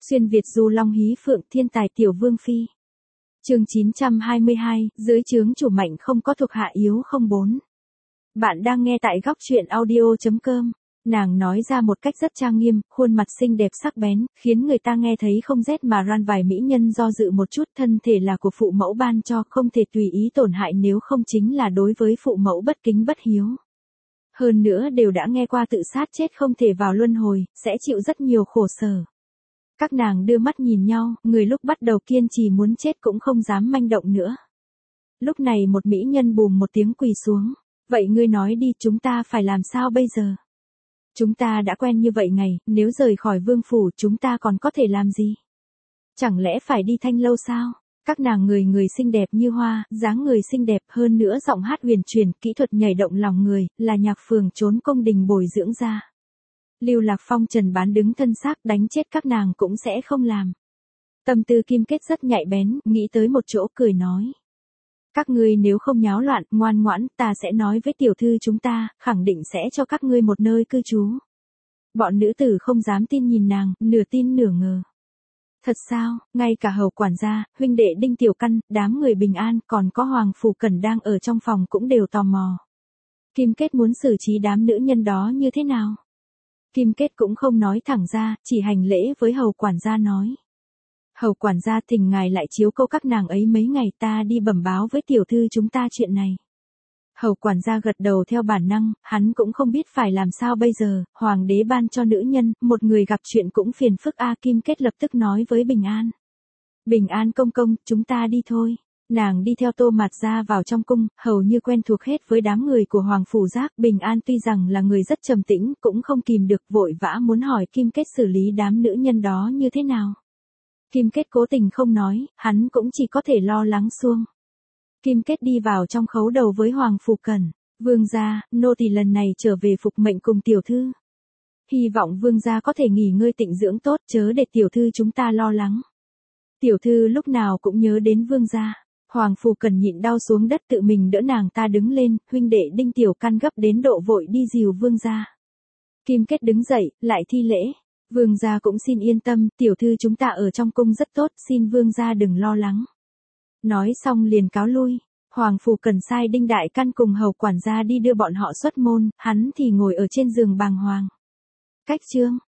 Xuyên Việt du long hí phượng thiên tài tiểu vương phi. Chương 922, dưới trướng chủ mạnh không có thuộc hạ yếu không bốn. Bạn đang nghe tại góc truyện audio.com. Nàng nói ra một cách rất trang nghiêm, khuôn mặt xinh đẹp sắc bén, khiến người ta nghe thấy không rét mà ran. Vài mỹ nhân do dự một chút, thân thể là của phụ mẫu ban cho, không thể tùy ý tổn hại, nếu không chính là đối với phụ mẫu bất kính bất hiếu. Hơn nữa đều đã nghe qua tự sát chết không thể vào luân hồi, sẽ chịu rất nhiều khổ sở. Các nàng đưa mắt nhìn nhau, người lúc bắt đầu kiên trì muốn chết cũng không dám manh động nữa. Lúc này một mỹ nhân bùm một tiếng quỳ xuống. Vậy ngươi nói đi, chúng ta phải làm sao bây giờ? Chúng ta đã quen như vậy ngày, nếu rời khỏi vương phủ chúng ta còn có thể làm gì? Chẳng lẽ phải đi Thanh Lâu sao? Các nàng người người xinh đẹp như hoa, dáng người xinh đẹp, hơn nữa giọng hát huyền truyền, kỹ thuật nhảy động lòng người, là nhạc phường trốn cung đình bồi dưỡng ra. Lưu Lạc Phong trần bán đứng thân xác, đánh chết các nàng cũng sẽ không làm. Tâm tư Kim Kết rất nhạy bén, nghĩ tới một chỗ cười nói. Các ngươi nếu không nháo loạn, ngoan ngoãn, ta sẽ nói với tiểu thư chúng ta, khẳng định sẽ cho các ngươi một nơi cư trú. Bọn nữ tử không dám tin nhìn nàng, nửa tin nửa ngờ. Thật sao? Ngay cả hầu quản gia, huynh đệ Đinh Tiểu Căn, đám người Bình An, còn có Hoàng Phủ Cẩn đang ở trong phòng cũng đều tò mò. Kim Kết muốn xử trí đám nữ nhân đó như thế nào? Kim Kết cũng không nói thẳng ra, chỉ hành lễ với hầu quản gia nói. Hầu quản gia, thỉnh ngài lại chiếu cố các nàng ấy mấy ngày, ta đi bẩm báo với tiểu thư chúng ta chuyện này. Hầu quản gia gật đầu theo bản năng, hắn cũng không biết phải làm sao bây giờ, hoàng đế ban cho nữ nhân, một người gặp chuyện cũng phiền phức a. Kim Kết lập tức nói với Bình An. Bình An công công, chúng ta đi thôi. Nàng đi theo Tô Mạt ra vào trong cung, hầu như quen thuộc hết với đám người của Hoàng Phủ Giác. Bình An tuy rằng là người rất trầm tĩnh, cũng không kìm được vội vã muốn hỏi Kim Kết xử lý đám nữ nhân đó như thế nào. Kim Kết cố tình không nói, hắn cũng chỉ có thể lo lắng xuông. Kim Kết đi vào trong khấu đầu với Hoàng Phủ Cẩn. Vương gia, nô tỳ lần này trở về phục mệnh cùng tiểu thư. Hy vọng vương gia có thể nghỉ ngơi tịnh dưỡng tốt, chớ để tiểu thư chúng ta lo lắng. Tiểu thư lúc nào cũng nhớ đến vương gia. Hoàng Phủ Cẩn nhịn đau xuống đất tự mình đỡ nàng ta đứng lên, huynh đệ Đinh Tiểu Căn gấp đến độ vội đi dìu vương gia. Kim Kết đứng dậy, lại thi lễ. Vương gia cũng xin yên tâm, tiểu thư chúng ta ở trong cung rất tốt, xin vương gia đừng lo lắng. Nói xong liền cáo lui. Hoàng Phủ Cẩn sai Đinh Đại Căn cùng hầu quản gia đi đưa bọn họ xuất môn, hắn thì ngồi ở trên giường bàng hoàng. Cách chương